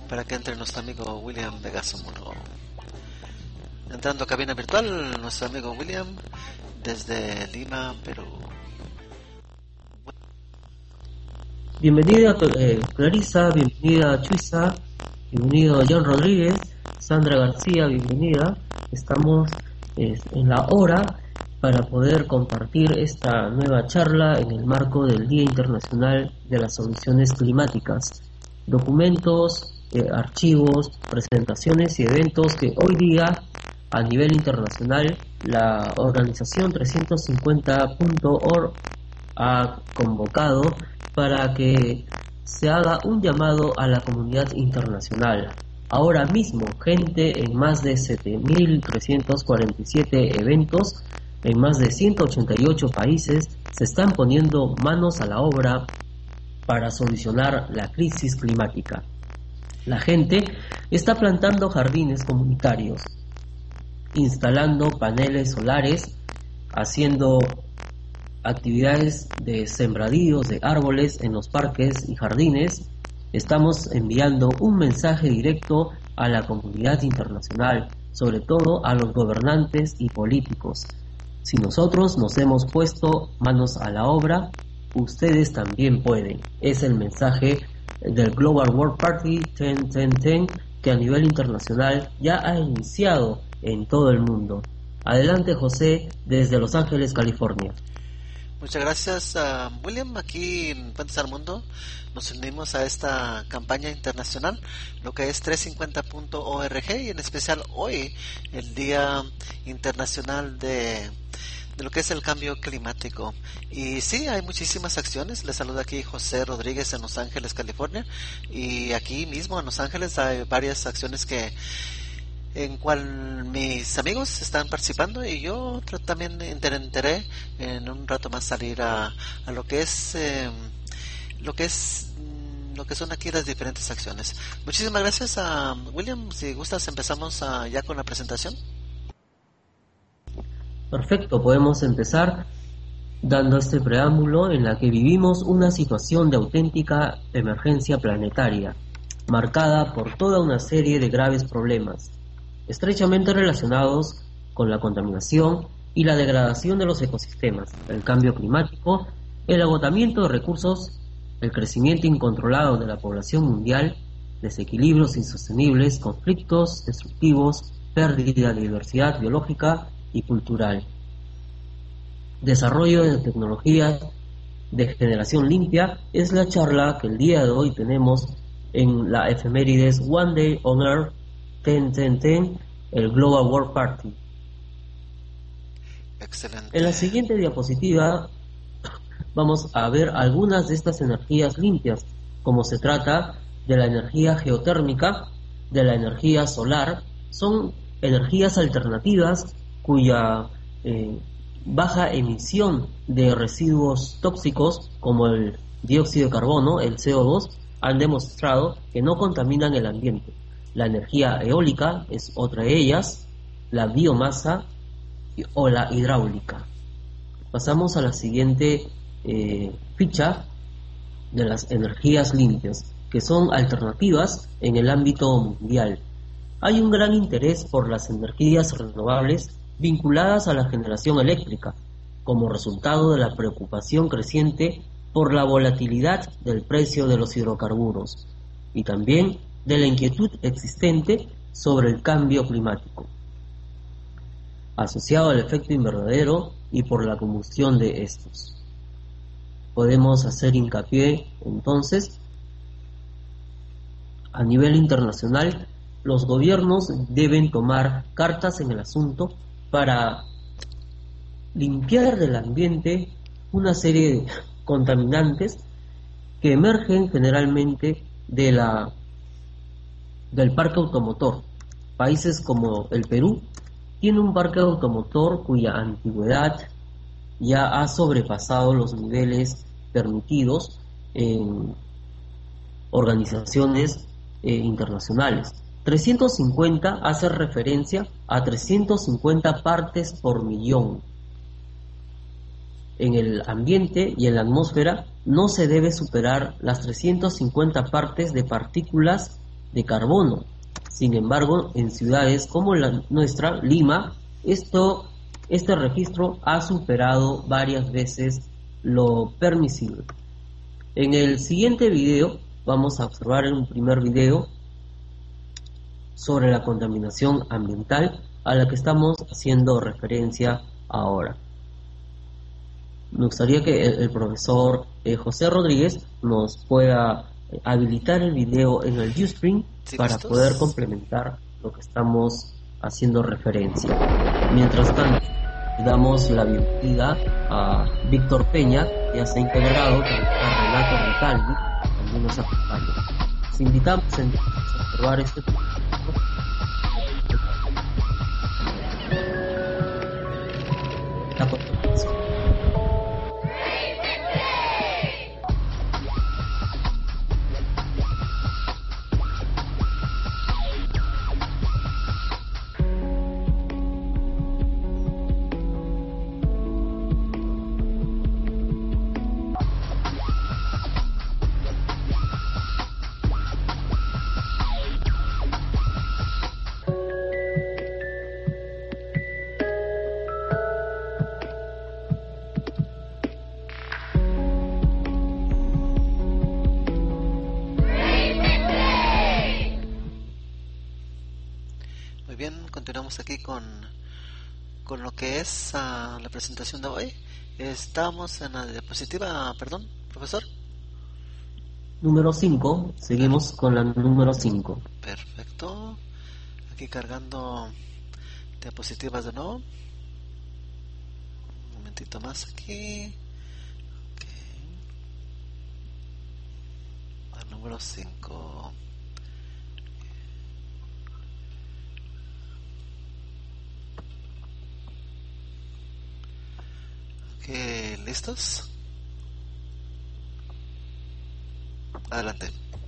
para que entre nuestro amigo William Vegasamuro. Entrando a cabina virtual, nuestro amigo William desde Lima, Perú. Bienvenida Clarisa, bienvenida Chuisa, bienvenido John Rodríguez, Sandra García, bienvenida. Estamos en la hora para poder compartir esta nueva charla en el marco del Día Internacional de las Soluciones Climáticas. Documentos, archivos, presentaciones y eventos que hoy día a nivel internacional la organización 350.org ha convocado para que se haga un llamado a la comunidad internacional. Ahora mismo, gente en más de 7.347 eventos, en más de 188 países, se están poniendo manos a la obra para solucionar la crisis climática. La gente está plantando jardines comunitarios, instalando paneles solares, haciendo actividades de sembradíos de árboles en los parques y jardines. Estamos enviando un mensaje directo a la comunidad internacional, sobre todo a los gobernantes y políticos. Si nosotros nos hemos puesto manos a la obra, ustedes también pueden. Es el mensaje del Global World Party 10-10-10 que a nivel internacional ya ha iniciado en todo el mundo. Adelante, José, desde Los Ángeles, California. Muchas gracias, William. Aquí en Puentes al Mundo nos unimos a esta campaña internacional, lo que es 350.org, y en especial hoy, el Día Internacional de lo que es el cambio climático. Y sí, hay muchísimas acciones. Les saluda aquí José Rodríguez en Los Ángeles, California, y aquí mismo en Los Ángeles hay varias acciones en cual mis amigos están participando, y yo también intentaré en un rato más salir a lo que son aquí las diferentes acciones. Muchísimas gracias a William. Si gustas, empezamos ya con la presentación. Perfecto, podemos empezar dando este preámbulo en la que vivimos una situación de auténtica emergencia planetaria, marcada por toda una serie de graves problemas, estrechamente relacionados con la contaminación y la degradación de los ecosistemas, el cambio climático, el agotamiento de recursos, el crecimiento incontrolado de la población mundial, desequilibrios insostenibles, conflictos destructivos, pérdida de diversidad biológica y cultural, desarrollo de tecnologías de generación limpia. Es la charla que el día de hoy tenemos en la efemérides One Day on Earth 10-10-10, el Global World Party. Excelente. En la siguiente diapositiva vamos a ver algunas de estas energías limpias, como se trata de la energía geotérmica, de la energía solar. Son energías alternativas cuya baja emisión de residuos tóxicos como el dióxido de carbono, el CO2, han demostrado que no contaminan el ambiente. La energía eólica es otra de ellas, la biomasa o la hidráulica. Pasamos a la siguiente ficha de las energías limpias, que son alternativas en el ámbito mundial. Hay un gran interés por las energías renovables vinculadas a la generación eléctrica, como resultado de la preocupación creciente por la volatilidad del precio de los hidrocarburos y también de la inquietud existente sobre el cambio climático, asociado al efecto invernadero y por la combustión de estos. Podemos hacer hincapié, entonces, a nivel internacional, los gobiernos deben tomar cartas en el asunto para limpiar del ambiente una serie de contaminantes que emergen generalmente del parque automotor. Países como el Perú tiene un parque automotor cuya antigüedad ya ha sobrepasado los niveles permitidos en organizaciones internacionales. 350 hace referencia a 350 partes por millón. En el ambiente y en la atmósfera no se debe superar las 350 partes de partículas de carbono. Sin embargo, en ciudades como la nuestra, Lima, este registro ha superado varias veces lo permisible. En el siguiente video vamos a observar en un primer video sobre la contaminación ambiental a la que estamos haciendo referencia ahora. Me gustaría que el profesor José Rodríguez nos pueda habilitar el video en el Ustream para poder complementar lo que estamos haciendo referencia. Mientras tanto, damos la bienvenida a Víctor Peña, que ya se ha integrado con Renato Ricaldi, también nos acompaña. Les invitamos entonces a observar este la contaminación. Continuamos aquí con lo que es la presentación de hoy. Estamos en la diapositiva, perdón, profesor. Número 5, seguimos con la número 5. Perfecto. Aquí cargando diapositivas de nuevo. Un momentito más aquí. Okay. Al número 5. ¿Listos? Adelante.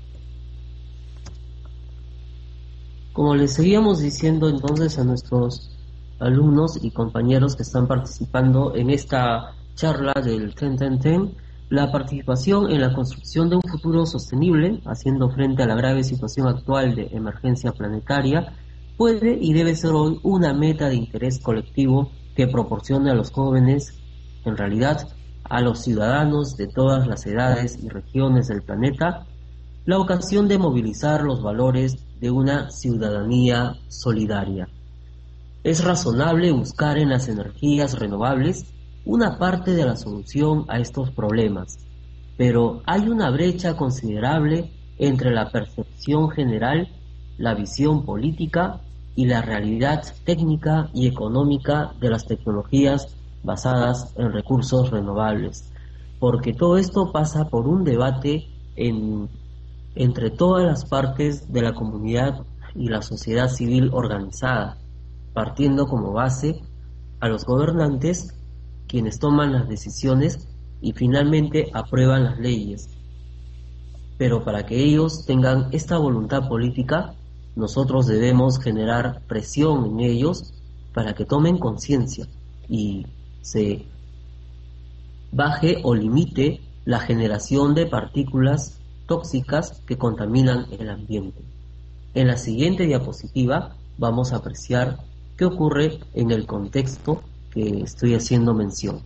Como les seguíamos diciendo entonces a nuestros alumnos y compañeros que están participando en esta charla del TEN, la participación en la construcción de un futuro sostenible, haciendo frente a la grave situación actual de emergencia planetaria, puede y debe ser hoy una meta de interés colectivo que proporcione a los jóvenes, en realidad a los ciudadanos de todas las edades y regiones del planeta, la ocasión de movilizar los valores de una ciudadanía solidaria. Es razonable buscar en las energías renovables una parte de la solución a estos problemas, pero hay una brecha considerable entre la percepción general, la visión política y la realidad técnica y económica de las tecnologías basadas en recursos renovables, porque todo esto pasa por un debate entre todas las partes de la comunidad y la sociedad civil organizada, partiendo como base a los gobernantes, quienes toman las decisiones y finalmente aprueban las leyes. Pero para que ellos tengan esta voluntad política, nosotros debemos generar presión en ellos para que tomen conciencia y se baje o limite la generación de partículas tóxicas que contaminan el ambiente. En la siguiente diapositiva vamos a apreciar qué ocurre en el contexto que estoy haciendo mención.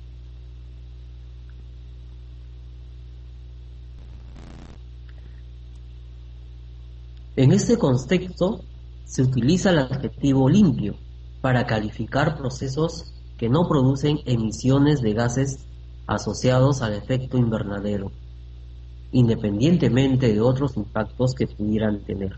En este contexto se utiliza el adjetivo limpio para calificar procesos que no producen emisiones de gases asociados al efecto invernadero, independientemente de otros impactos que pudieran tener.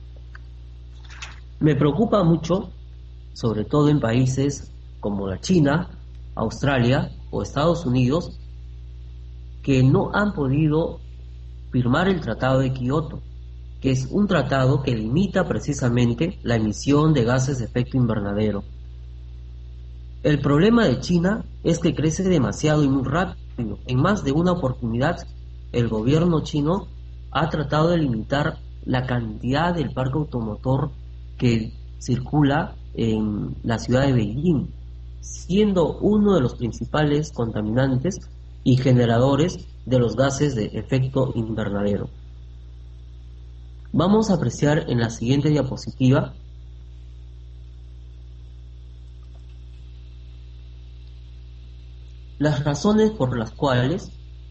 Me preocupa mucho, sobre todo en países como la China, Australia o Estados Unidos, que no han podido firmar el Tratado de Kioto, que es un tratado que limita precisamente la emisión de gases de efecto invernadero. El problema de China es que crece demasiado y muy rápido. En más de una oportunidad, el gobierno chino ha tratado de limitar la cantidad del parque automotor que circula en la ciudad de Beijing, siendo uno de los principales contaminantes y generadores de los gases de efecto invernadero. Vamos a apreciar en la siguiente diapositiva las razones por las cuales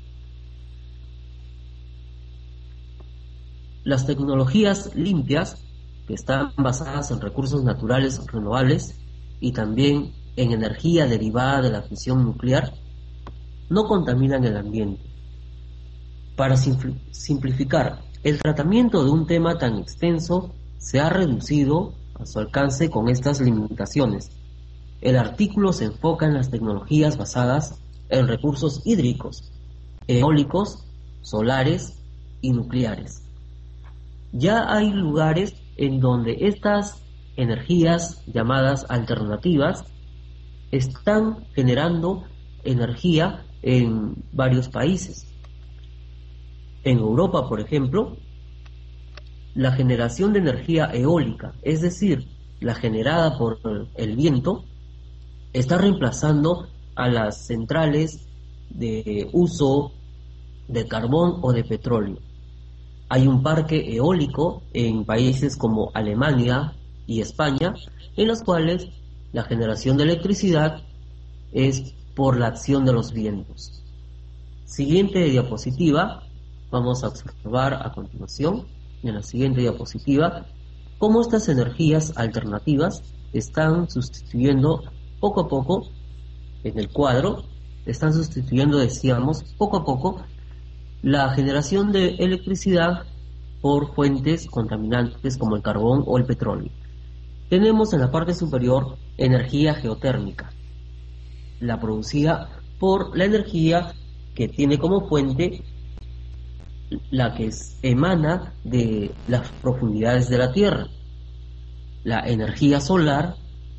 las tecnologías limpias, que están basadas en recursos naturales renovables y también en energía derivada de la fisión nuclear, no contaminan el ambiente. Para simplificar, el tratamiento de un tema tan extenso se ha reducido a su alcance con estas limitaciones. El artículo se enfoca en las tecnologías basadas en recursos hídricos, eólicos, solares y nucleares. Ya hay lugares en donde estas energías llamadas alternativas están generando energía en varios países. En Europa, por ejemplo, la generación de energía eólica, es decir, la generada por el viento, está reemplazando a las centrales de uso de carbón o de petróleo. Hay un parque eólico en países como Alemania y España, en los cuales la generación de electricidad es por la acción de los vientos. Siguiente diapositiva. Vamos a observar a continuación, en la siguiente diapositiva, cómo estas energías alternativas están sustituyendo poco a poco, en el cuadro, están sustituyendo, decíamos, poco a poco, la generación de electricidad por fuentes contaminantes como el carbón o el petróleo. Tenemos en la parte superior energía geotérmica, la producida por la energía que tiene como fuente la que emana de las profundidades de la Tierra, la energía solar,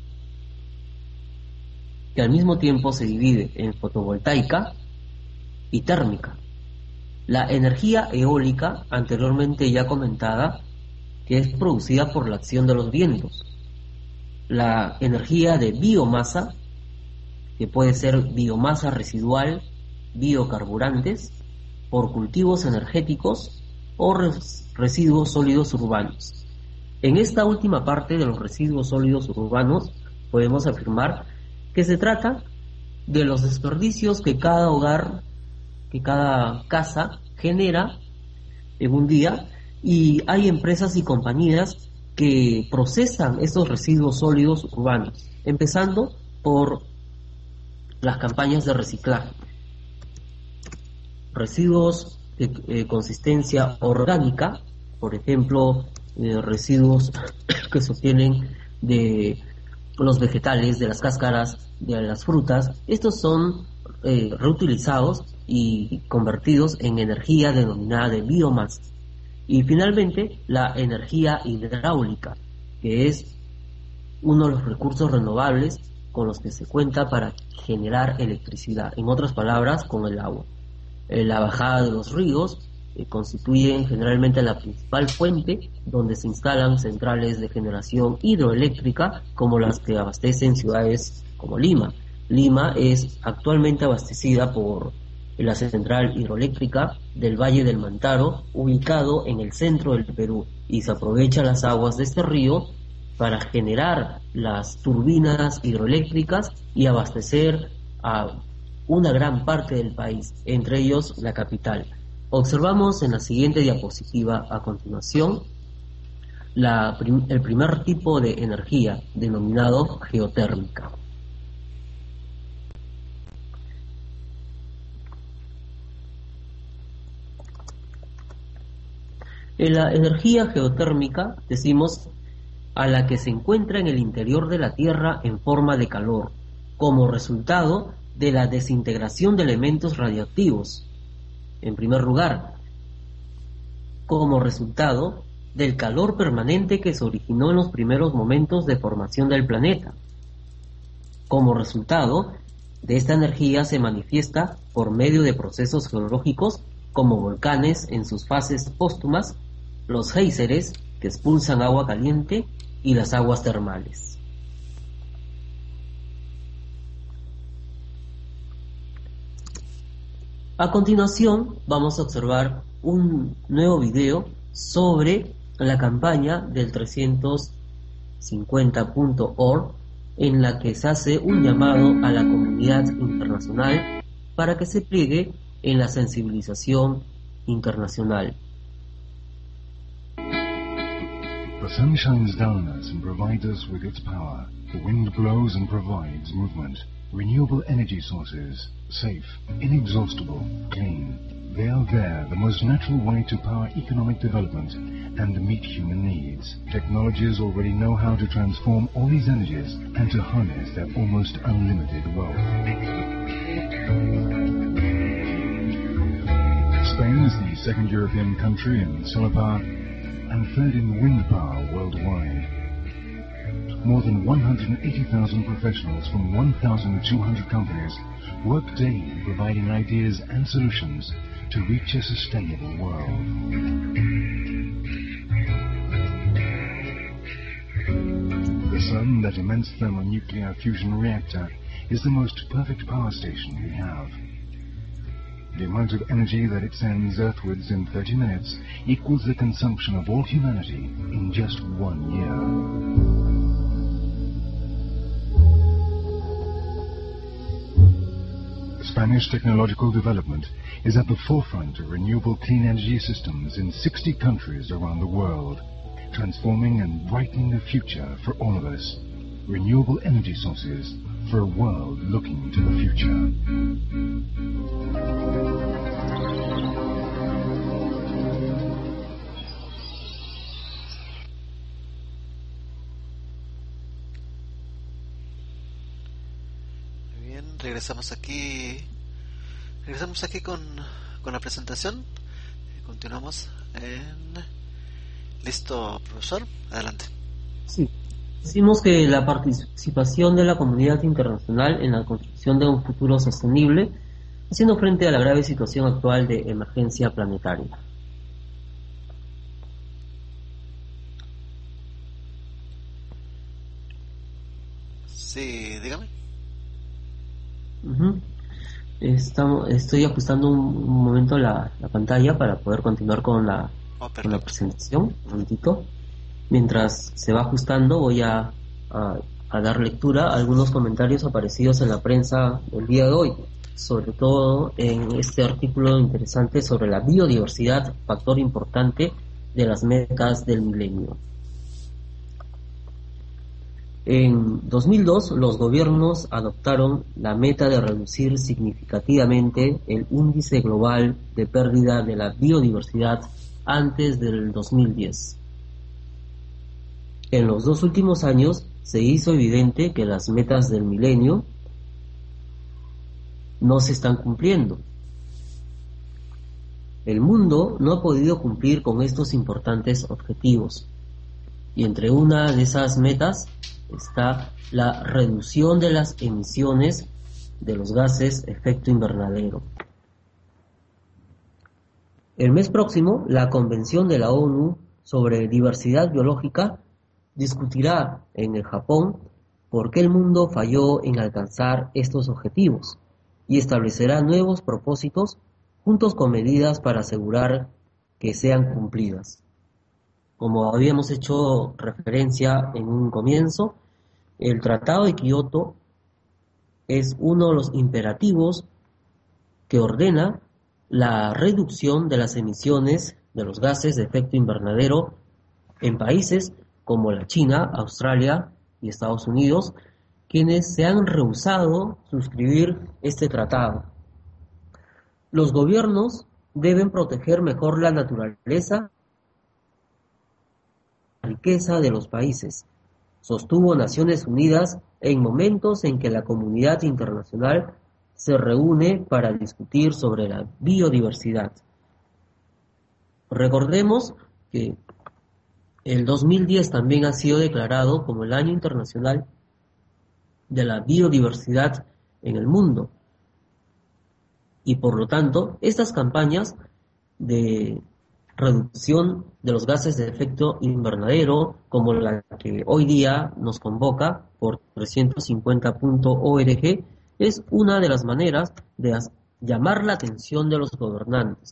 que al mismo tiempo se divide en fotovoltaica y térmica. La energía eólica, anteriormente ya comentada, que es producida por la acción de los vientos. La energía de biomasa, que puede ser biomasa residual, biocarburantes, por cultivos energéticos o residuos sólidos urbanos. En esta última parte de los residuos sólidos urbanos podemos afirmar que se trata de los desperdicios que cada hogar, que cada casa genera en un día, y hay empresas y compañías que procesan estos residuos sólidos urbanos, empezando por las campañas de reciclaje. Residuos de consistencia orgánica, por ejemplo, residuos que se obtienen de los vegetales, de las cáscaras, de las frutas. Estos son reutilizados y convertidos en energía denominada de biomasa. Y finalmente, la energía hidráulica, que es uno de los recursos renovables con los que se cuenta para generar electricidad, en otras palabras, con el agua. La bajada de los ríos constituyen generalmente la principal fuente donde se instalan centrales de generación hidroeléctrica, como las que abastecen ciudades como Lima. Lima es actualmente abastecida por la central hidroeléctrica del Valle del Mantaro, ubicado en el centro del Perú, y se aprovechan las aguas de este río para generar las turbinas hidroeléctricas y abastecer a una gran parte del país, entre ellos la capital. Observamos en la siguiente diapositiva a continuación el primer tipo de energía, denominado geotérmica. En la energía geotérmica decimos a la que se encuentra en el interior de la Tierra en forma de calor, como resultado de la desintegración de elementos radioactivos. En primer lugar, como resultado del calor permanente que se originó en los primeros momentos de formación del planeta. Como resultado de esta energía se manifiesta por medio de procesos geológicos como volcanes en sus fases póstumas, los géiseres que expulsan agua caliente y las aguas termales. A continuación vamos a observar un nuevo video sobre la campaña del 350.org, en la que se hace un llamado a la comunidad internacional para que se pliegue en la sensibilización internacional. The sun shines down on us and provides us with its power. The wind blows and provides movement. Renewable energy sources, safe, inexhaustible, clean. They are there, the most natural way to power economic development and meet human needs. Technologies already know how to transform all these energies and to harness their almost unlimited wealth. Spain is the second European country in solar power and third in wind power worldwide. More than 180,000 professionals from 1,200 companies work daily providing ideas and solutions to reach a sustainable world. The sun, that immense thermonuclear fusion reactor, is the most perfect power station we have. The amount of energy that it sends earthwards in 30 minutes equals the consumption of all humanity in just 1 year. Spanish technological development is at the forefront of renewable clean energy systems in 60 countries around the world, transforming and brightening the future for all of us. Renewable energy sources for a world looking to the future. Bien, regresamos aquí con la presentación. Continuamos listo, profesor, adelante. Sí, decimos que la participación de la comunidad internacional en la construcción de un futuro sostenible, haciendo frente a la grave situación actual de emergencia planetaria. Sí, dígame. Estoy ajustando un momento la pantalla para poder continuar con la presentación. Un momentito. Mientras se va ajustando, voy a dar lectura a algunos comentarios aparecidos en la prensa del día de hoy, sobre todo en este artículo interesante sobre la biodiversidad, factor importante de las metas del milenio. En 2002, los gobiernos adoptaron la meta de reducir significativamente el índice global de pérdida de la biodiversidad antes del 2010. En los 2 últimos años se hizo evidente que las metas del milenio no se están cumpliendo. El mundo no ha podido cumplir con estos importantes objetivos, y entre una de esas metas está la reducción de las emisiones de los gases efecto invernadero. El mes próximo, la Convención de la ONU sobre Diversidad Biológica discutirá en el Japón por qué el mundo falló en alcanzar estos objetivos y establecerá nuevos propósitos juntos con medidas para asegurar que sean cumplidas. Como habíamos hecho referencia en un comienzo, el Tratado de Kioto es uno de los imperativos que ordena la reducción de las emisiones de los gases de efecto invernadero en países como la China, Australia y Estados Unidos, quienes se han rehusado suscribir este tratado. Los gobiernos deben proteger mejor la naturaleza y la riqueza de los países, sostuvo Naciones Unidas en momentos en que la comunidad internacional se reúne para discutir sobre la biodiversidad. Recordemos que el 2010 también ha sido declarado como el Año Internacional de la Biodiversidad en el mundo. Y por lo tanto, estas campañas de reducción de los gases de efecto invernadero, como la que hoy día nos convoca por 350.org, es una de las maneras de llamar la atención de los gobernantes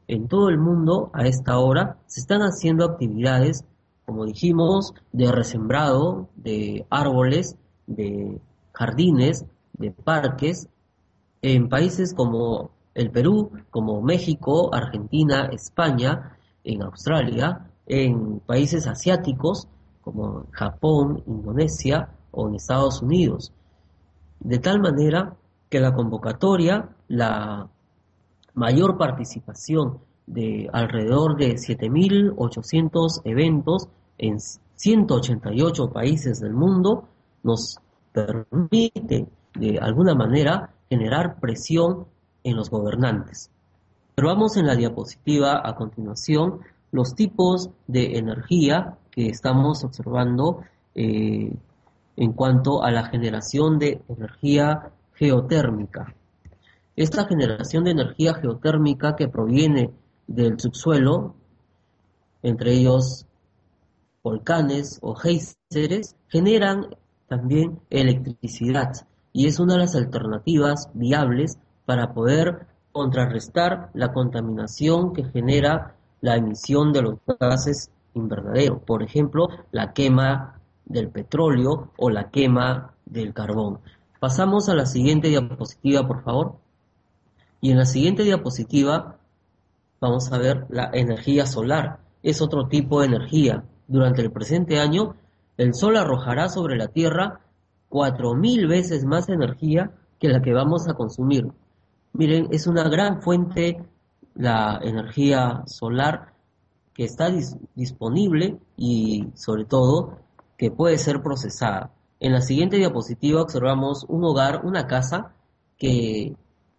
En todo el mundo, a esta hora, se están haciendo actividades, como dijimos, de resembrado, de árboles, de jardines, de parques, en países como el Perú, como México, Argentina, España, en Australia, en países asiáticos como Japón, Indonesia o en Estados Unidos. De tal manera que la convocatoria, la mayor participación de alrededor de 7.800 eventos en 188 países del mundo, nos permite de alguna manera generar presión en los gobernantes. Observamos en la diapositiva a continuación los tipos de energía que estamos observando en cuanto a la generación de energía geotérmica. Esta generación de energía geotérmica que proviene del subsuelo, entre ellos volcanes o géiseres, generan también electricidad y es una de las alternativas viables para poder contrarrestar la contaminación que genera la emisión de los gases invernaderos, por ejemplo, la quema del petróleo o la quema del carbón. Pasamos a la siguiente diapositiva, por favor. Y en la siguiente diapositiva vamos a ver la energía solar. Es otro tipo de energía. Durante el presente año, el sol arrojará sobre la Tierra 4.000 veces más energía que la que vamos a consumir. Miren, es una gran fuente la energía solar que está disponible y sobre todo que puede ser procesada. En la siguiente diapositiva observamos un hogar, una casa que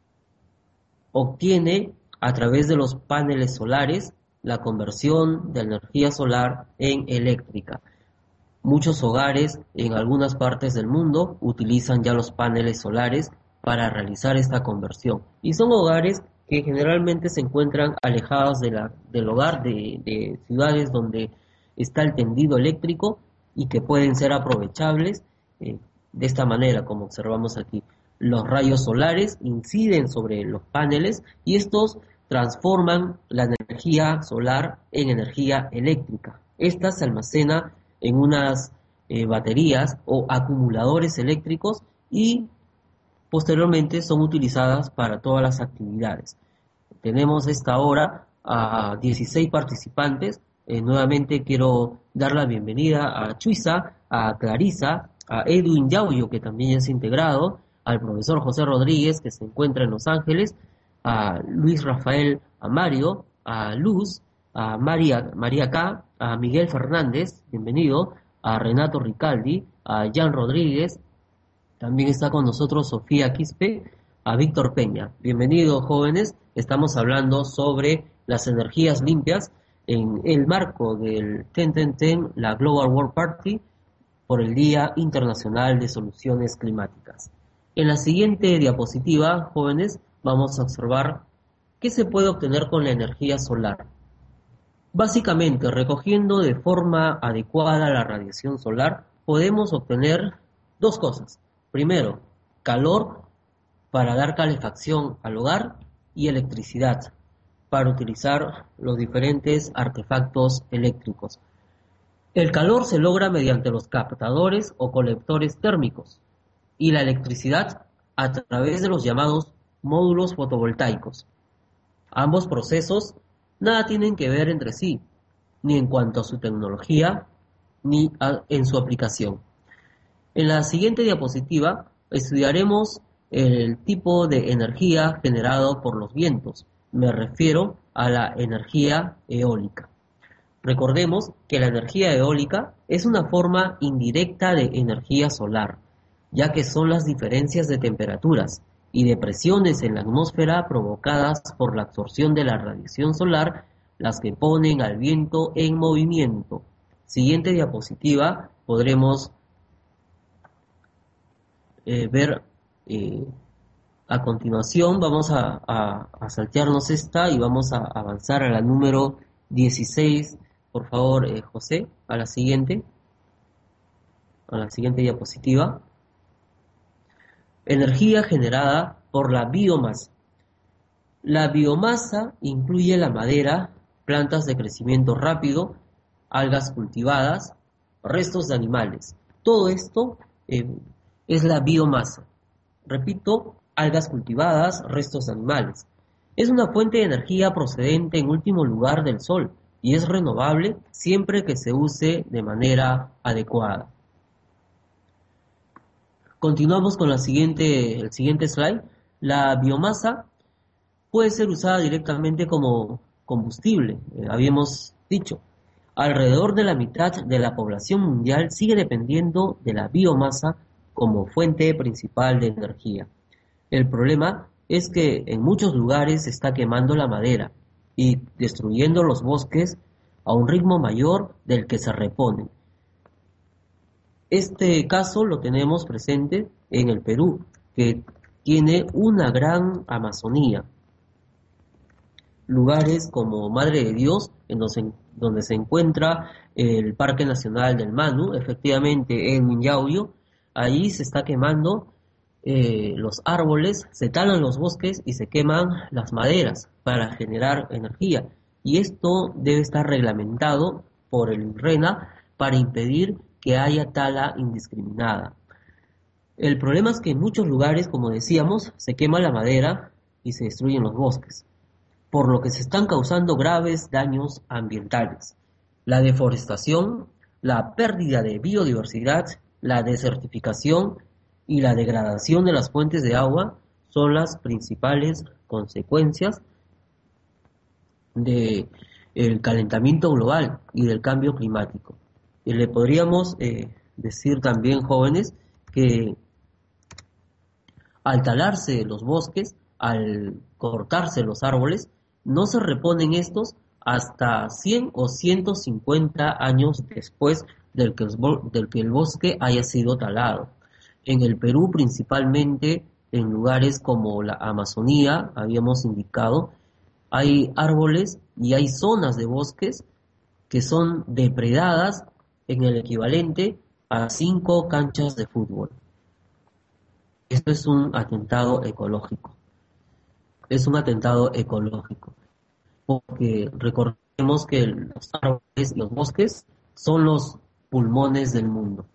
obtiene a través de los paneles solares la conversión de energía solar en eléctrica. Muchos hogares en algunas partes del mundo utilizan ya los paneles solares para realizar esta conversión. Y son hogares que generalmente se encuentran alejados del hogar de ciudades donde está el tendido eléctrico y que pueden ser aprovechables de esta manera, como observamos aquí. Los rayos solares inciden sobre los paneles y estos transforman la energía solar en energía eléctrica. Esta se almacena en unas baterías o acumuladores eléctricos y posteriormente son utilizadas para todas las actividades. Tenemos esta hora a 16 participantes. Nuevamente quiero dar la bienvenida a Chuiza, a Clarisa, a Edwin Yaullo, que también es integrado, al profesor José Rodríguez, que se encuentra en Los Ángeles, a Luis Rafael Amario, a Luz, a María K, a Miguel Fernández, bienvenido, a Renato Ricaldi, a Jan Rodríguez, también está con nosotros Sofía Quispe, a Víctor Peña. Bienvenidos, jóvenes. Estamos hablando sobre las energías limpias en el marco del TEN, la Global World Party, por el Día Internacional de Soluciones Climáticas. En la siguiente diapositiva, jóvenes, vamos a observar qué se puede obtener con la energía solar. Básicamente, recogiendo de forma adecuada la radiación solar, podemos obtener dos cosas. Primero, calor para dar calefacción al hogar y electricidad para utilizar los diferentes artefactos eléctricos. El calor se logra mediante los captadores o colectores térmicos y la electricidad a través de los llamados módulos fotovoltaicos. Ambos procesos nada tienen que ver entre sí, ni en cuanto a su tecnología, ni en su aplicación. En la siguiente diapositiva estudiaremos el tipo de energía generado por los vientos. Me refiero a la energía eólica. Recordemos que la energía eólica es una forma indirecta de energía solar, ya que son las diferencias de temperaturas y de presiones en la atmósfera provocadas por la absorción de la radiación solar las que ponen al viento en movimiento. Siguiente diapositiva podremos ver a continuación. Vamos a saltearnos esta y vamos a avanzar a la número 16. Por favor, José, a la siguiente diapositiva. Energía generada por la biomasa. La biomasa incluye la madera, plantas de crecimiento rápido, algas cultivadas, restos de animales. Todo esto es la biomasa. Repito, algas cultivadas, restos de animales. Es una fuente de energía procedente en último lugar del sol y es renovable siempre que se use de manera adecuada. Continuamos con el siguiente slide. La biomasa puede ser usada directamente como combustible, habíamos dicho. Alrededor de la mitad de la población mundial sigue dependiendo de la biomasa como fuente principal de energía. El problema es que en muchos lugares se está quemando la madera y destruyendo los bosques a un ritmo mayor del que se reponen. Este caso lo tenemos presente en el Perú, que tiene una gran Amazonía. Lugares como Madre de Dios, donde se encuentra el Parque Nacional del Manu, efectivamente en Minyahuyo, ahí se está quemando los árboles, se talan los bosques y se queman las maderas para generar energía. Y esto debe estar reglamentado por el RENA para impedir que haya tala indiscriminada. El problema es que en muchos lugares, como decíamos, se quema la madera y se destruyen los bosques, por lo que se están causando graves daños ambientales. La deforestación, la pérdida de biodiversidad, la desertificación y la degradación de las fuentes de agua son las principales consecuencias del calentamiento global y del cambio climático. Y le podríamos decir también, jóvenes, que al talarse los bosques, al cortarse los árboles, no se reponen estos hasta 100 o 150 años después del que el bosque haya sido talado. En el Perú, principalmente en lugares como la Amazonía, habíamos indicado, hay árboles y hay zonas de bosques que son depredadas en el equivalente a 5 canchas de fútbol. Esto es un atentado ecológico. Es un atentado ecológico, porque recordemos que los árboles y los bosques son los pulmones del mundo.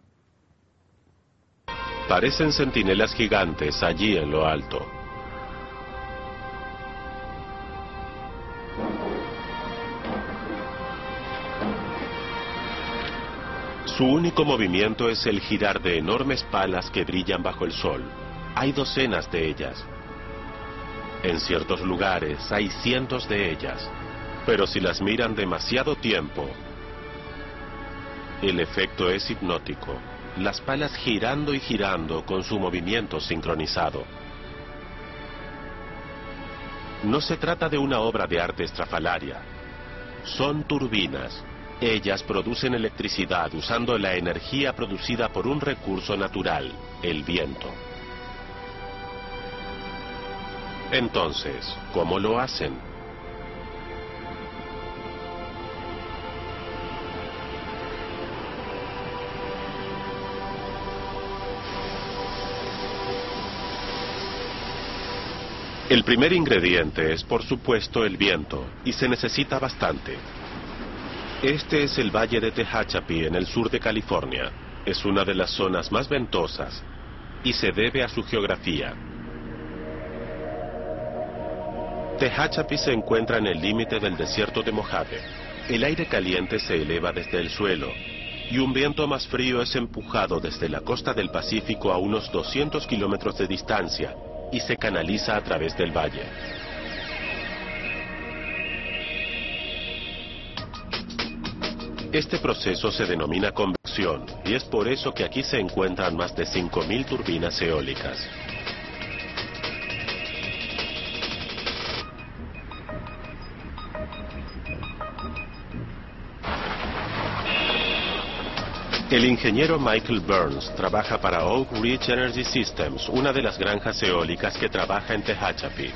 Parecen centinelas gigantes allí en lo alto. Su único movimiento es el girar de enormes palas que brillan bajo el sol. Hay docenas de ellas. En ciertos lugares hay cientos de ellas. Pero si las miran demasiado tiempo, el efecto es hipnótico. Las palas girando y girando con su movimiento sincronizado. No se trata de una obra de arte estrafalaria. Son turbinas. Ellas producen electricidad usando la energía producida por un recurso natural, el viento. Entonces, ¿cómo lo hacen? El primer ingrediente es, por supuesto, el viento, y se necesita bastante. Este es el Valle de Tehachapi, en el sur de California. Es una de las zonas más ventosas, y se debe a su geografía. Tehachapi se encuentra en el límite del desierto de Mojave. El aire caliente se eleva desde el suelo, y un viento más frío es empujado desde la costa del Pacífico a unos 200 kilómetros de distancia, y se canaliza a través del valle. Este proceso se denomina convección, y es por eso que aquí se encuentran más de 5.000 turbinas eólicas. El ingeniero Michael Burns trabaja para Oak Ridge Energy Systems, una de las granjas eólicas que trabaja en Tehachapi.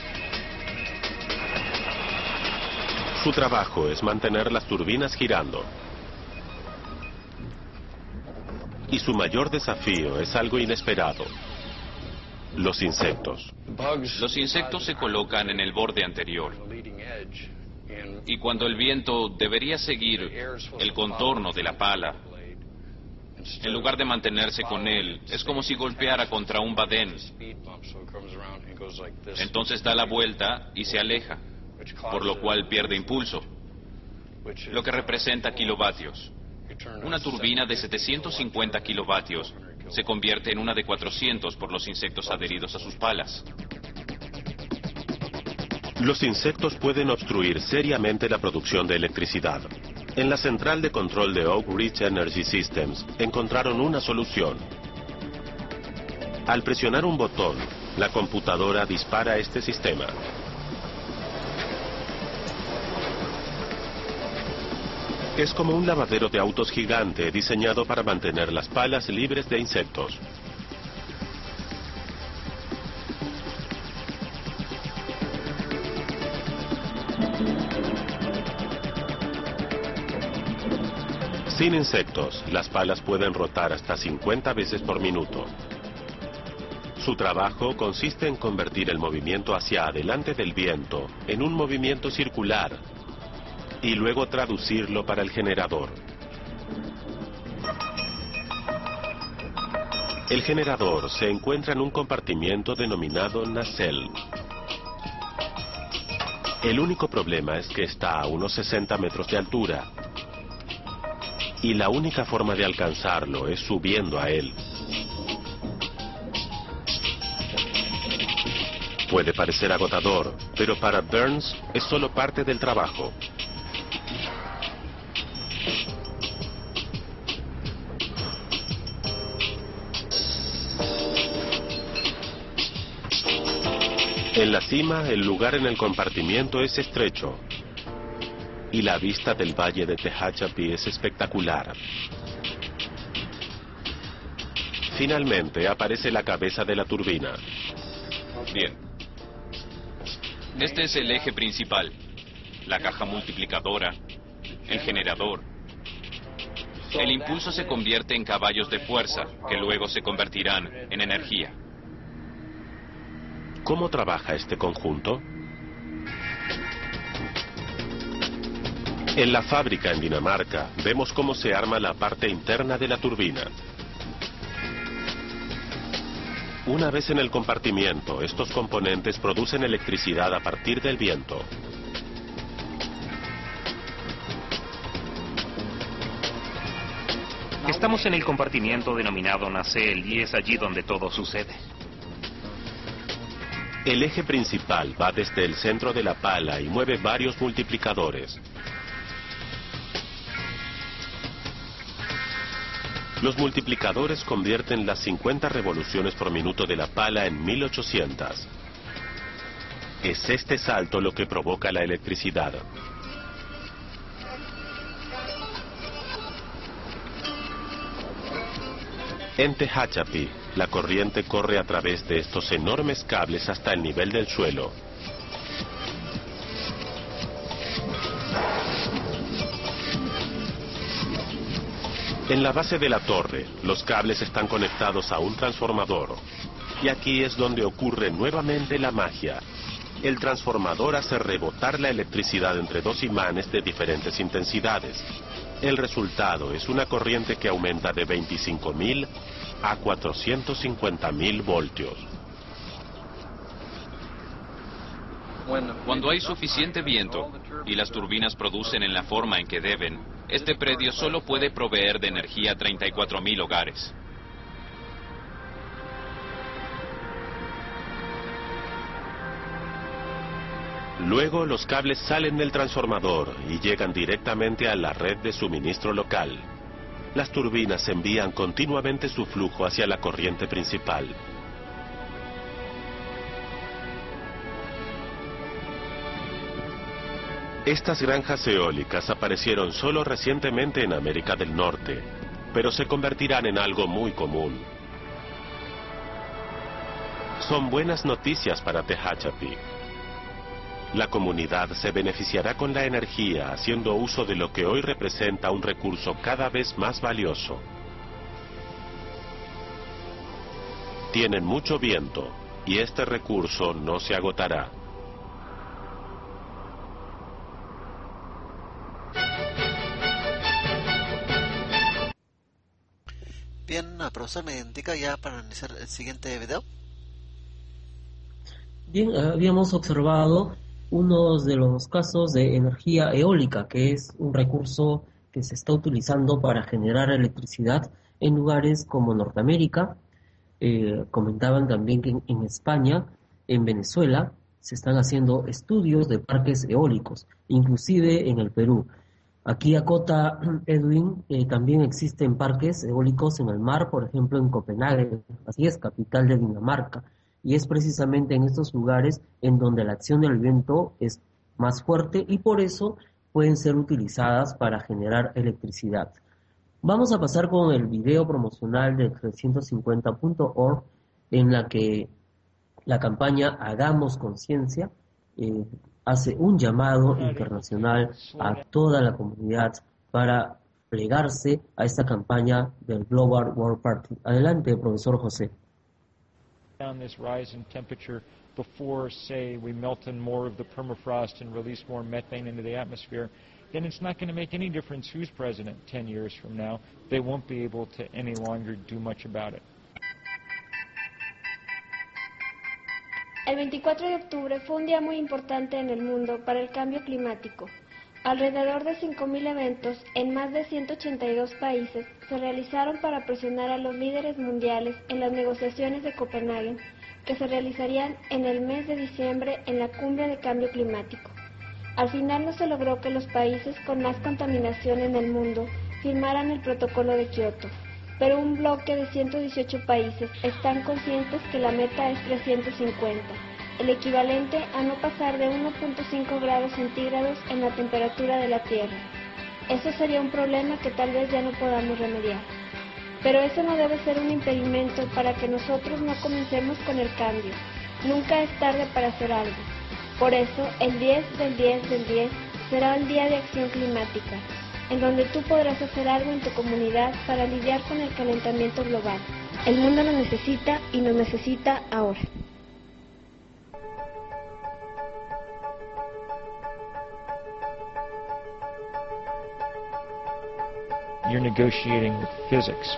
Su trabajo es mantener las turbinas girando. Y su mayor desafío es algo inesperado: los insectos. Los insectos se colocan en el borde anterior. Y cuando el viento debería seguir el contorno de la pala, en lugar de mantenerse con él, es como si golpeara contra un badén. Entonces da la vuelta y se aleja, por lo cual pierde impulso, lo que representa kilovatios. Una turbina de 750 kilovatios se convierte en una de 400 por los insectos adheridos a sus palas. Los insectos pueden obstruir seriamente la producción de electricidad. En la central de control de Oak Ridge Energy Systems encontraron una solución. Al presionar un botón, la computadora dispara este sistema. Es como un lavadero de autos gigante diseñado para mantener las palas libres de insectos. Sin insectos, las palas pueden rotar hasta 50 veces por minuto. Su trabajo consiste en convertir el movimiento hacia adelante del viento en un movimiento circular y luego traducirlo para el generador. El generador se encuentra en un compartimiento denominado nacelle. El único problema es que está a unos 60 metros de altura y la única forma de alcanzarlo es subiendo a él. Puede parecer agotador, pero para Burns es solo parte del trabajo. En la cima, el lugar en el compartimiento es estrecho y la vista del valle de Tehachapi es espectacular. Finalmente aparece la cabeza de la turbina. Bien. Este es el eje principal, la caja multiplicadora, el generador. El impulso se convierte en caballos de fuerza, que luego se convertirán en energía. ¿Cómo trabaja este conjunto? En la fábrica en Dinamarca vemos cómo se arma la parte interna de la turbina. Una vez en el compartimiento, estos componentes producen electricidad a partir del viento. Estamos en el compartimiento denominado nacelle y es allí donde todo sucede. El eje principal va desde el centro de la pala y mueve varios multiplicadores. Los multiplicadores convierten las 50 revoluciones por minuto de la pala en 1800. Es este salto lo que provoca la electricidad. En Tehachapi, la corriente corre a través de estos enormes cables hasta el nivel del suelo. En la base de la torre, los cables están conectados a un transformador. Y aquí es donde ocurre nuevamente la magia. El transformador hace rebotar la electricidad entre dos imanes de diferentes intensidades. El resultado es una corriente que aumenta de 25.000 a 450.000 voltios. Cuando hay suficiente viento y las turbinas producen en la forma en que deben, este predio solo puede proveer de energía a 34.000 hogares. Luego los cables salen del transformador y llegan directamente a la red de suministro local. Las turbinas envían continuamente su flujo hacia la corriente principal. Estas granjas eólicas aparecieron solo recientemente en América del Norte, pero se convertirán en algo muy común. Son buenas noticias para Tehachapi. La comunidad se beneficiará con la energía haciendo uso de lo que hoy representa un recurso cada vez más valioso. Tienen mucho viento, y este recurso no se agotará. Bien, profesor, me indica ya para iniciar el siguiente video. Bien, habíamos observado uno de los casos de energía eólica, que es un recurso que se está utilizando para generar electricidad en lugares como Norteamérica. Comentaban también que en España, en Venezuela, se están haciendo estudios de parques eólicos, inclusive en el Perú. Aquí acota Edwin, también existen parques eólicos en el mar, por ejemplo en Copenhague, así es, capital de Dinamarca, y es precisamente en estos lugares en donde la acción del viento es más fuerte y por eso pueden ser utilizadas para generar electricidad. Vamos a pasar con el video promocional de 350.org en la que la campaña Hagamos Conciencia hace un llamado internacional a toda la comunidad para plegarse a esta campaña del Global World Party. Adelante, profesor José. This rise in temperature before, say, we melt in more of the permafrost and release more methane into the atmosphere, then it's not going to make any difference who's president 10 years from now. They won't be able to any longer do much about it. El 24 de octubre fue un día muy importante en el mundo para el cambio climático. Alrededor de 5.000 eventos en más de 182 países se realizaron para presionar a los líderes mundiales en las negociaciones de Copenhague, que se realizarían en el mes de diciembre en la cumbre de cambio climático. Al final no se logró que los países con más contaminación en el mundo firmaran el protocolo de Kioto, pero un bloque de 118 países están conscientes que la meta es 350, el equivalente a no pasar de 1.5 grados centígrados en la temperatura de la Tierra. Eso sería un problema que tal vez ya no podamos remediar. Pero eso no debe ser un impedimento para que nosotros no comencemos con el cambio. Nunca es tarde para hacer algo. Por eso, el 10 del 10 del 10 será el Día de Acción Climática, en donde tú podrás hacer algo en tu comunidad para lidiar con el calentamiento global. El mundo nos necesita y nos necesita ahora. You're negotiating with physics,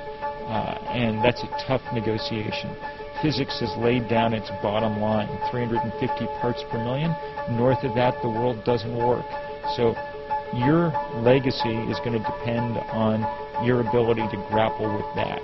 and that's a tough negotiation. Physics has laid down its bottom line, 350 parts per million. North of that, the world doesn't work. So your legacy is going to depend on your ability to grapple with that.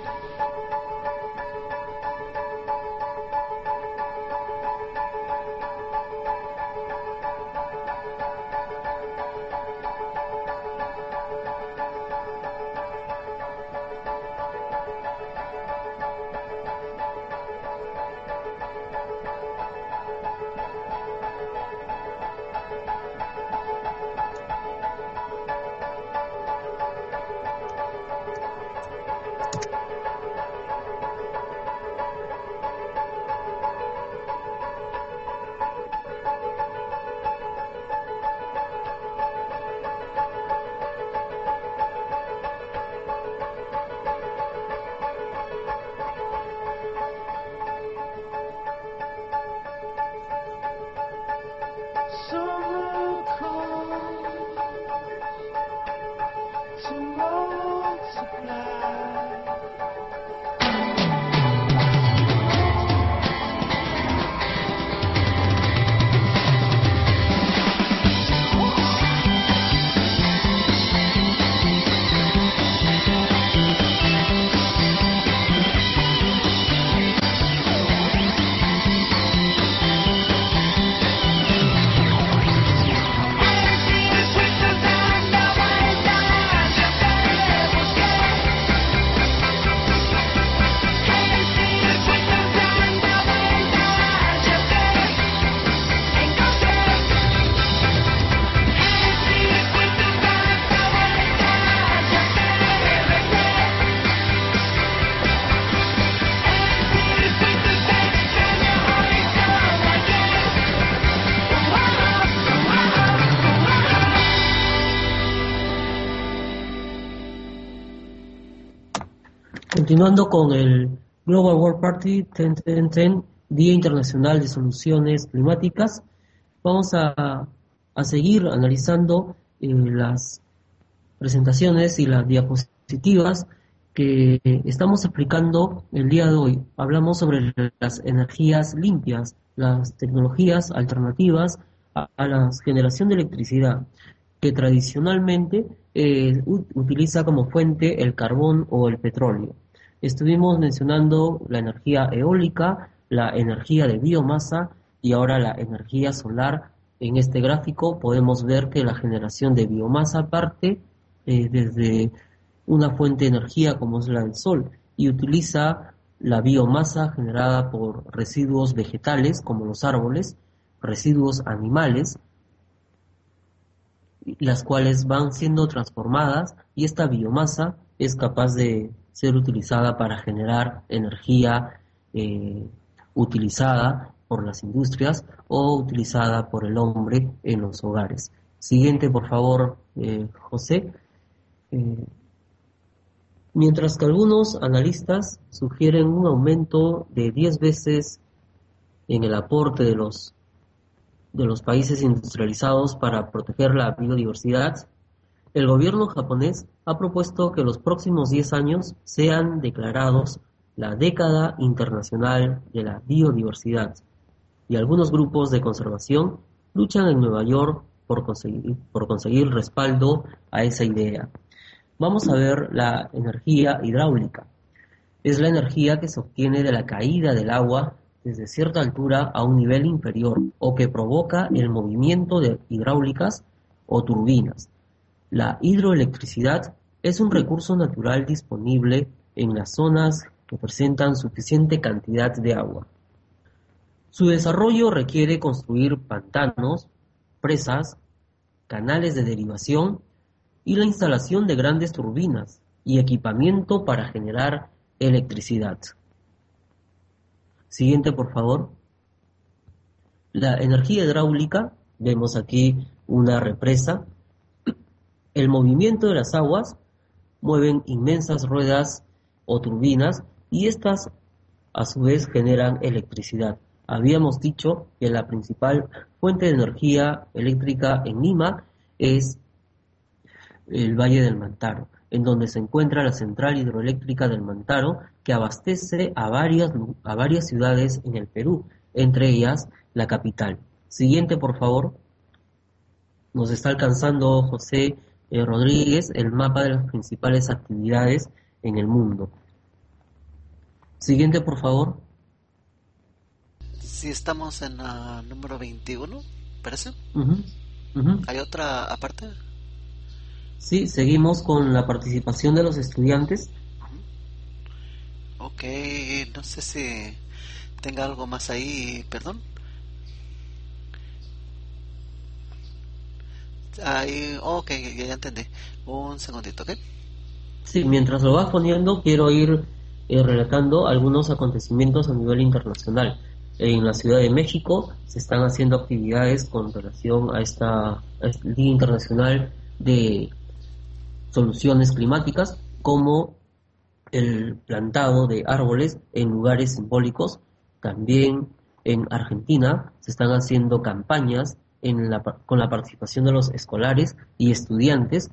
Continuando con el Global World Party 10-10-10, Día Internacional de Soluciones Climáticas, vamos a seguir analizando las presentaciones y las diapositivas que estamos explicando el día de hoy. Hablamos sobre las energías limpias, las tecnologías alternativas a la generación de electricidad, que tradicionalmente utiliza como fuente el carbón o el petróleo. Estuvimos mencionando la energía eólica, la energía de biomasa y ahora la energía solar. En este gráfico podemos ver que la generación de biomasa parte desde una fuente de energía como es la del sol y utiliza la biomasa generada por residuos vegetales como los árboles, residuos animales, las cuales van siendo transformadas y esta biomasa es capaz de ser utilizada para generar energía utilizada por las industrias o utilizada por el hombre en los hogares. Siguiente, por favor, José. Mientras que algunos analistas sugieren un aumento de 10 veces en el aporte de los países industrializados para proteger la biodiversidad, el gobierno japonés ha propuesto que los próximos 10 años sean declarados la década internacional de la biodiversidad, y algunos grupos de conservación luchan en Nueva York por conseguir respaldo a esa idea. Vamos a ver la energía hidráulica. Es la energía que se obtiene de la caída del agua desde cierta altura a un nivel inferior o que provoca el movimiento de hidráulicas o turbinas. La hidroelectricidad es un recurso natural disponible en las zonas que presentan suficiente cantidad de agua. Su desarrollo requiere construir pantanos, presas, canales de derivación y la instalación de grandes turbinas y equipamiento para generar electricidad. Siguiente, por favor. La energía hidráulica, vemos aquí una represa. El movimiento de las aguas mueven inmensas ruedas o turbinas y estas a su vez generan electricidad. Habíamos dicho que la principal fuente de energía eléctrica en Lima es el Valle del Mantaro, en donde se encuentra la central hidroeléctrica del Mantaro, que abastece a varias ciudades en el Perú, entre ellas la capital. Siguiente, por favor. Nos está alcanzando José Rodríguez el mapa de las principales actividades en el mundo. Siguiente, por favor. Sí, estamos en la número 21, ¿parece? ¿Hay otra aparte? Sí, seguimos con la participación de los estudiantes. Ok, no sé si tenga algo más ahí, perdón. Ahí, ok, ya entendí. Un segundito, ¿ok? Sí, mientras lo vas poniendo, quiero ir relatando algunos acontecimientos a nivel internacional. En la Ciudad de México se están haciendo actividades con relación a este Día Internacional de Soluciones Climáticas, como el plantado de árboles en lugares simbólicos. También en Argentina se están haciendo campañas con la participación de los escolares y estudiantes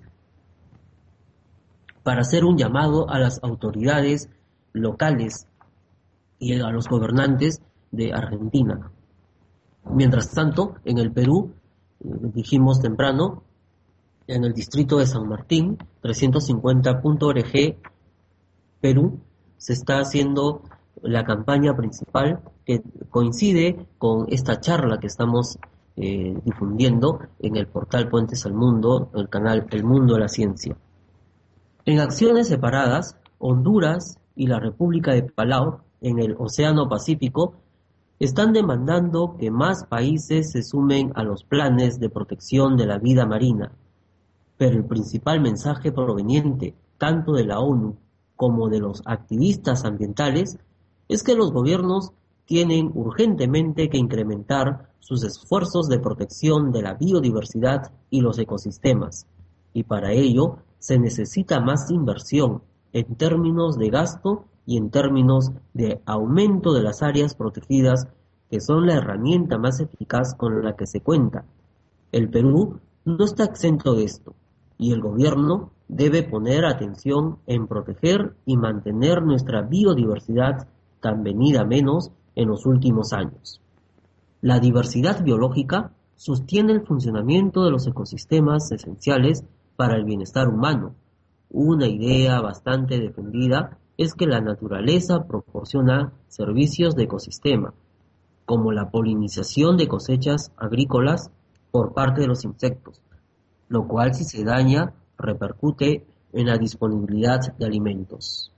para hacer un llamado a las autoridades locales y a los gobernantes de Argentina. Mientras tanto, en el Perú, dijimos temprano, en el distrito de San Martín, 350.org Perú, se está haciendo la campaña principal que coincide con esta charla que estamos difundiendo en el portal Puentes al Mundo, el canal El Mundo de la Ciencia. En acciones separadas, Honduras y la República de Palau, en el Océano Pacífico, están demandando que más países se sumen a los planes de protección de la vida marina. Pero el principal mensaje proveniente tanto de la ONU como de los activistas ambientales es que los gobiernos tienen urgentemente que incrementar sus esfuerzos de protección de la biodiversidad y los ecosistemas, y para ello se necesita más inversión en términos de gasto y en términos de aumento de las áreas protegidas, que son la herramienta más eficaz con la que se cuenta. El Perú no está exento de esto, y el gobierno debe poner atención en proteger y mantener nuestra biodiversidad tan venida menos en los últimos años. La diversidad biológica sostiene el funcionamiento de los ecosistemas esenciales para el bienestar humano. Una idea bastante defendida es que la naturaleza proporciona servicios de ecosistema, como la polinización de cosechas agrícolas por parte de los insectos, lo cual, si se daña, repercute en la disponibilidad de alimentos.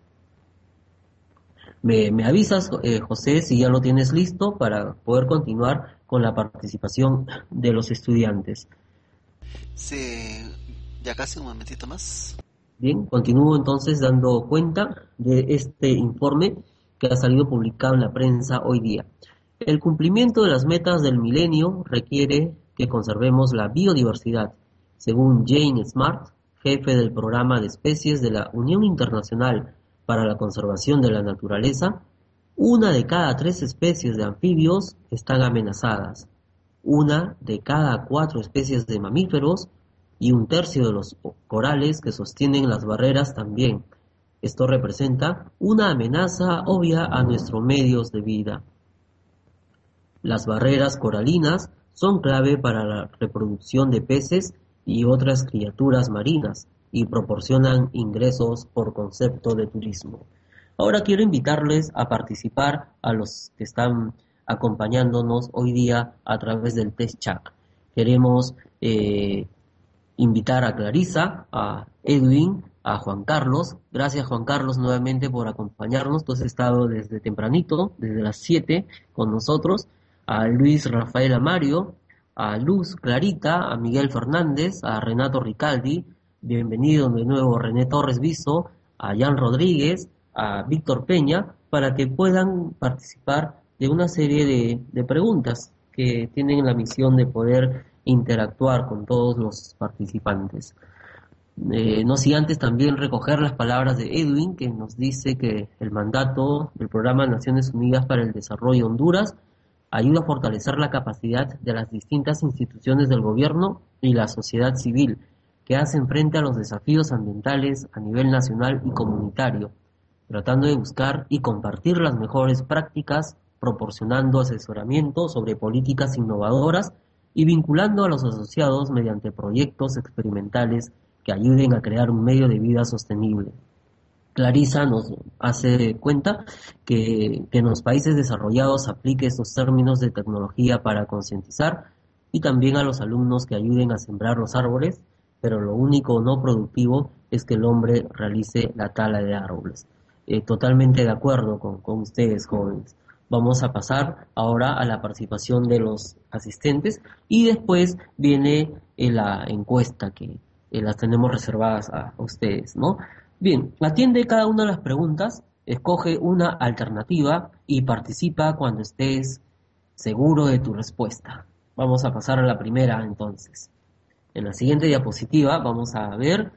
Me avisas, José, si ya lo tienes listo para poder continuar con la participación de los estudiantes. Sí, ya casi un momentito más. Bien, continúo entonces dando cuenta de este informe que ha salido publicado en la prensa hoy día. El cumplimiento de las metas del milenio requiere que conservemos la biodiversidad. Según Jane Smart, jefe del programa de especies de la Unión Internacional para la Conservación de la Naturaleza, 1 de cada 3 especies de anfibios están amenazadas, 1 de cada 4 especies de mamíferos y 1/3 de los corales que sostienen las barreras también. Esto representa una amenaza obvia a nuestros medios de vida. Las barreras coralinas son clave para la reproducción de peces y otras criaturas marinas y proporcionan ingresos por concepto de turismo. Ahora quiero invitarles a participar a los que están acompañándonos hoy día a través del test chat. Queremos invitar a Clarisa, a Edwin, a Juan Carlos. Gracias, Juan Carlos, nuevamente por acompañarnos. Tú has estado desde tempranito, desde las 7 con nosotros. A Luis Rafael Amario, a Luz Clarita, a Miguel Fernández, a Renato Ricaldi. Bienvenido de nuevo René Torres Viso, a Jan Rodríguez, a Víctor Peña, para que puedan participar de una serie de preguntas que tienen la misión de poder interactuar con todos los participantes. No sin antes también recoger las palabras de Edwin, que nos dice que el mandato del Programa Naciones Unidas para el Desarrollo Honduras ayuda a fortalecer la capacidad de las distintas instituciones del gobierno y la sociedad civil que hacen frente a los desafíos ambientales a nivel nacional y comunitario, tratando de buscar y compartir las mejores prácticas, proporcionando asesoramiento sobre políticas innovadoras y vinculando a los asociados mediante proyectos experimentales que ayuden a crear un medio de vida sostenible. Clarisa nos hace cuenta que en los países desarrollados aplique estos términos de tecnología para concientizar y también a los alumnos que ayuden a sembrar los árboles, pero lo único no productivo es que el hombre realice la tala de árboles. Totalmente de acuerdo con ustedes, jóvenes. Vamos a pasar ahora a la participación de los asistentes y después viene la encuesta que las tenemos reservadas a ustedes, ¿no? Bien, atiende cada una de las preguntas, escoge una alternativa y participa cuando estés seguro de tu respuesta. Vamos a pasar a la primera entonces. En la siguiente diapositiva vamos a ver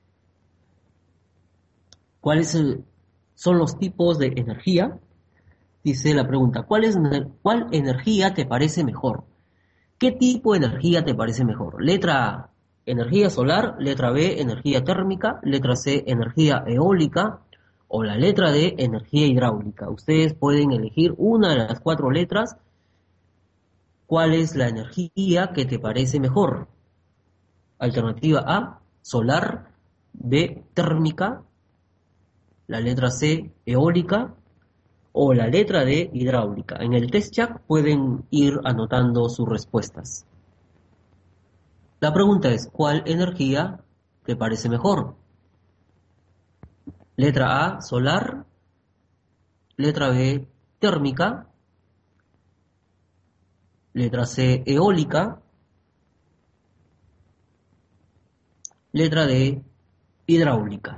cuáles son los tipos de energía. Dice la pregunta, ¿cuál energía te parece mejor? ¿Qué tipo de energía te parece mejor? Letra A, energía solar. Letra B, energía térmica. Letra C, energía eólica. O la letra D, energía hidráulica. Ustedes pueden elegir una de las 4 letras. ¿Cuál es la energía que te parece mejor? Alternativa A, solar. B, térmica. La letra C, eólica. O la letra D, hidráulica. En el test chat pueden ir anotando sus respuestas. La pregunta es, ¿cuál energía te parece mejor? Letra A, solar. Letra B, térmica. Letra C, eólica. Letra D, hidráulica.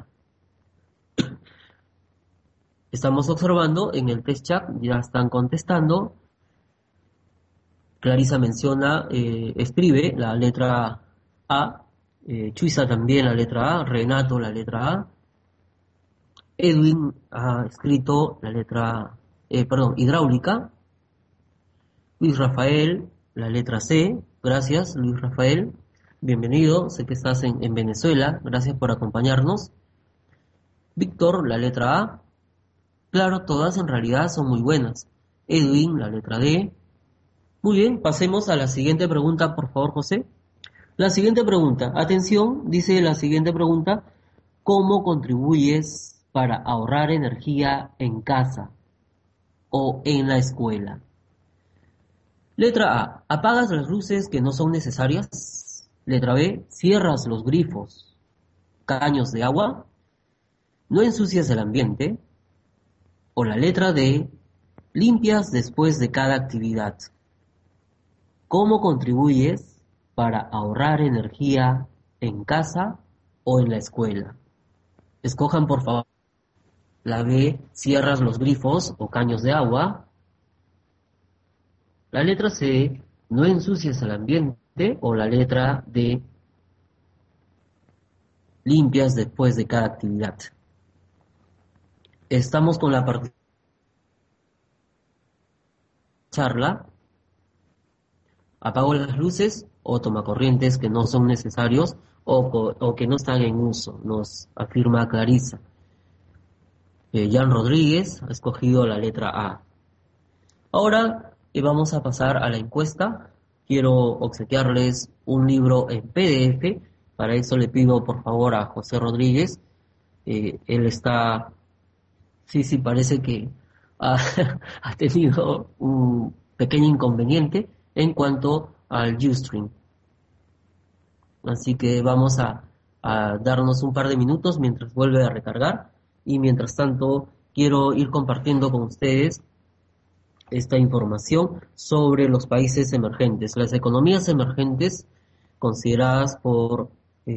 Estamos observando en el test chat, ya están contestando. Clarisa menciona, escribe la letra A, Chuiza también la letra A, Renato la letra A, Edwin ha escrito la letra, hidráulica. Luis Rafael, la letra C. Gracias, Luis Rafael. Bienvenido, sé que estás en Venezuela. Gracias por acompañarnos. Víctor, la letra A. Claro, todas en realidad son muy buenas. Edwin, la letra D. Muy bien, pasemos a la siguiente pregunta, por favor, José. La siguiente pregunta, atención, dice la siguiente pregunta: ¿cómo contribuyes para ahorrar energía en casa o en la escuela? Letra A, apagas las luces que no son necesarias. Letra B, cierras los grifos, caños de agua, no ensucias el ambiente. O la letra D, limpias después de cada actividad. ¿Cómo contribuyes para ahorrar energía en casa o en la escuela? Escojan, por favor. La B, cierras los grifos o caños de agua. La letra C, no ensucias el ambiente. O la letra D, limpias después de cada actividad. Estamos con la charla. Apago las luces o tomacorrientes que no son necesarios o que no están en uso, nos afirma Clarisa. Jan Rodríguez ha escogido la letra A. Ahora vamos a pasar a la encuesta. Quiero obsequiarles un libro en PDF. Para eso le pido por favor a José Rodríguez. Él está... Sí, parece que ha tenido un pequeño inconveniente en cuanto al Ustream. Así que vamos a darnos un par de minutos mientras vuelve a recargar. Y mientras tanto, quiero ir compartiendo con ustedes esta información sobre los países emergentes. Las economías emergentes consideradas por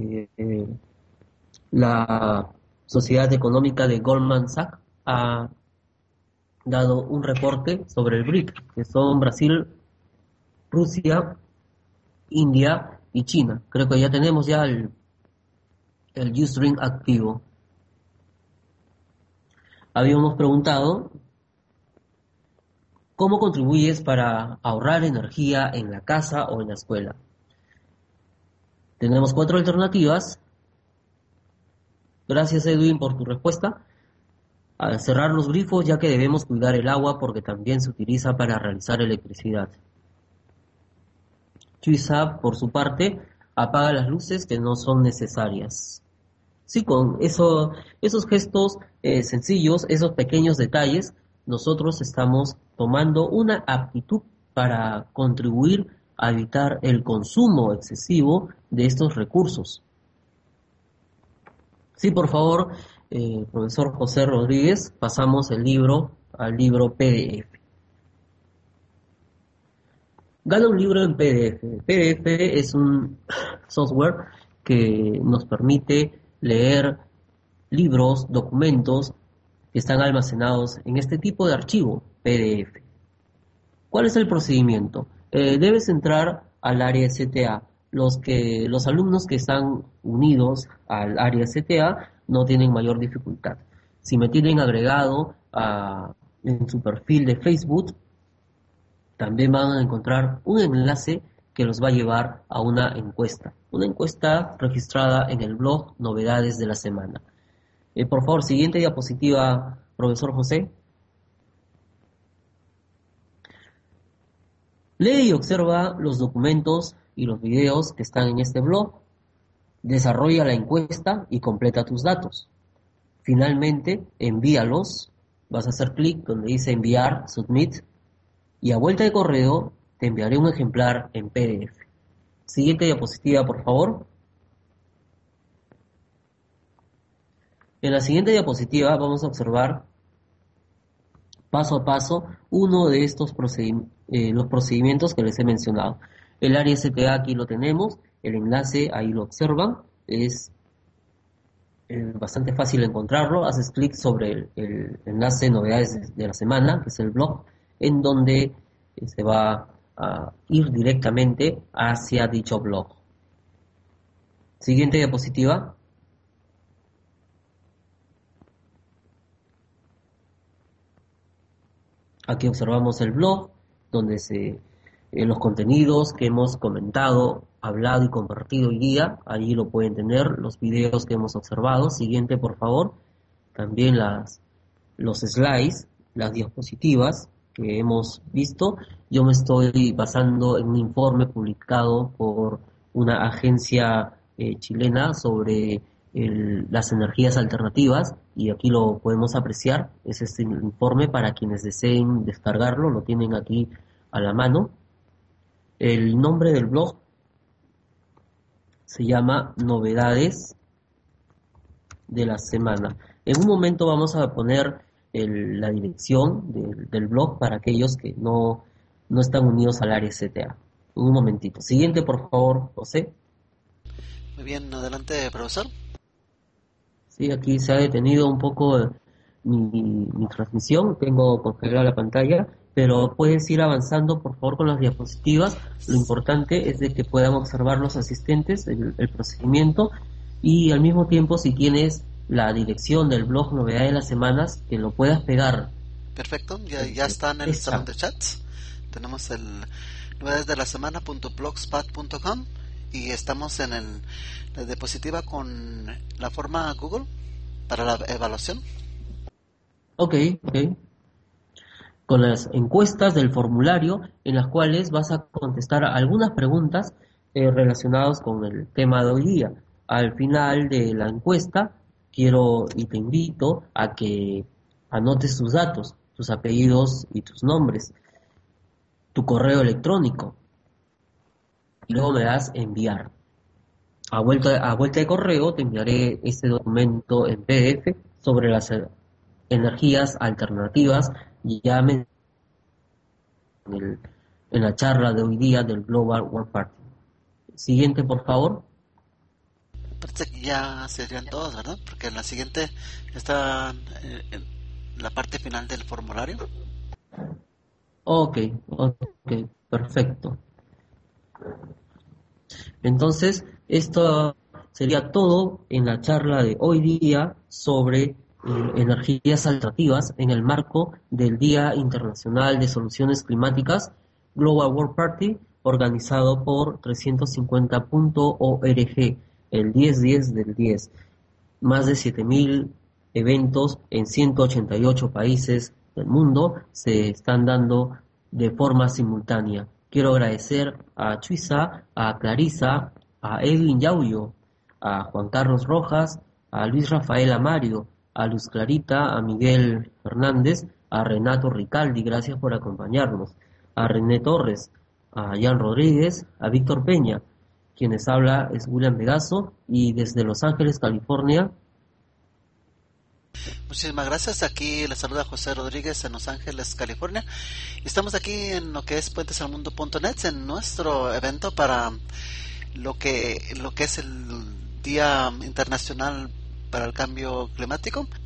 la Sociedad Económica de Goldman Sachs ha dado un reporte sobre el BRIC, que son Brasil, Rusia, India y China. Creo que ya tenemos ya el Ustream activo. Habíamos preguntado ¿cómo contribuyes para ahorrar energía en la casa o en la escuela? Tenemos 4 alternativas. Gracias, Edwin, por tu respuesta. A cerrar los grifos, ya que debemos cuidar el agua porque también se utiliza para realizar electricidad. Chuisa, por su parte, apaga las luces que no son necesarias. Sí, con esos gestos sencillos, esos pequeños detalles, nosotros estamos tomando una aptitud para contribuir a evitar el consumo excesivo de estos recursos. Sí, por favor, profesor José Rodríguez, pasamos al libro PDF. Gana un libro en PDF. PDF es un software que nos permite leer libros, documentos que están almacenados en este tipo de archivo, PDF. ¿Cuál es el procedimiento? Debes entrar al área CTA. Los alumnos que están unidos al área CTA no tienen mayor dificultad. Si me tienen agregado en su perfil de Facebook, también van a encontrar un enlace que los va a llevar a una encuesta registrada en el blog Novedades de la Semana. Por favor, siguiente diapositiva, profesor José. Lee y observa los documentos y los videos que están en este blog. Desarrolla la encuesta y completa tus datos. Finalmente, envíalos. Vas a hacer clic donde dice enviar, submit, y a vuelta de correo te enviaré un ejemplar en PDF. Siguiente diapositiva, por favor. En la siguiente diapositiva vamos a observar paso a paso uno de estos los procedimientos que les he mencionado. El área STA aquí lo tenemos, el enlace ahí lo observan, es bastante fácil encontrarlo. Haces clic sobre el enlace Novedades de la Semana, que es el blog, en donde se va a ir directamente hacia dicho blog. Siguiente diapositiva. Aquí observamos el blog, donde los contenidos que hemos comentado, hablado y compartido hoy día, ahí lo pueden tener, los videos que hemos observado. Siguiente, por favor. También los slides, las diapositivas que hemos visto. Yo me estoy basando en un informe publicado por una agencia chilena sobre las energías alternativas, y aquí lo podemos apreciar. Es este informe para quienes deseen descargarlo, lo tienen aquí a la mano. El nombre del blog se llama Novedades de la Semana. En un momento vamos a poner la dirección del blog para aquellos que no están unidos al área CTA. Un momentito. Siguiente, por favor, José. Muy bien, adelante, profesor. Sí, aquí se ha detenido un poco mi transmisión. Tengo congelada la pantalla, pero puedes ir avanzando, por favor, con las diapositivas. Lo importante es de que puedan observar los asistentes el procedimiento, y al mismo tiempo, si tienes la dirección del blog Novedades de las Semanas, que lo puedas pegar. Perfecto, ya está en el salón de chats. Tenemos el novedadesdelasemana.blogspot.com y estamos en la diapositiva con la forma Google para la evaluación. Ok. Con las encuestas del formulario, en las cuales vas a contestar algunas preguntas relacionadas con el tema de hoy día. Al final de la encuesta, quiero y te invito a que anotes tus datos, tus apellidos y tus nombres, tu correo electrónico, y luego me das enviar. A vuelta de correo te enviaré este documento en PDF sobre las energías alternativas, y ya en la charla de hoy día del Global World Party. Siguiente, por favor. Parece que ya serían todos, ¿verdad? Porque en la siguiente está en la parte final del formulario. Ok, perfecto. Entonces, esto sería todo en la charla de hoy día sobre energías alternativas en el marco del Día Internacional de Soluciones Climáticas, Global World Party, organizado por 350.org, el 10-10 del 10. Más de 7.000 eventos en 188 países del mundo se están dando de forma simultánea. Quiero agradecer a Chuisa, a Clarisa, a Edwin Yaullo, a Juan Carlos Rojas, a Luis Rafael Amario, a Luz Clarita, a Miguel Fernández, a Renato Ricaldi, gracias por acompañarnos, a René Torres, a Jan Rodríguez, a Víctor Peña. Quienes habla es William Vegaso, y desde Los Ángeles, California. Muchísimas gracias. Aquí les saluda José Rodríguez en Los Ángeles, California. Estamos aquí en lo que es puentesalmundo.net, en nuestro evento para lo que es el Día Internacional para el Cambio Climático.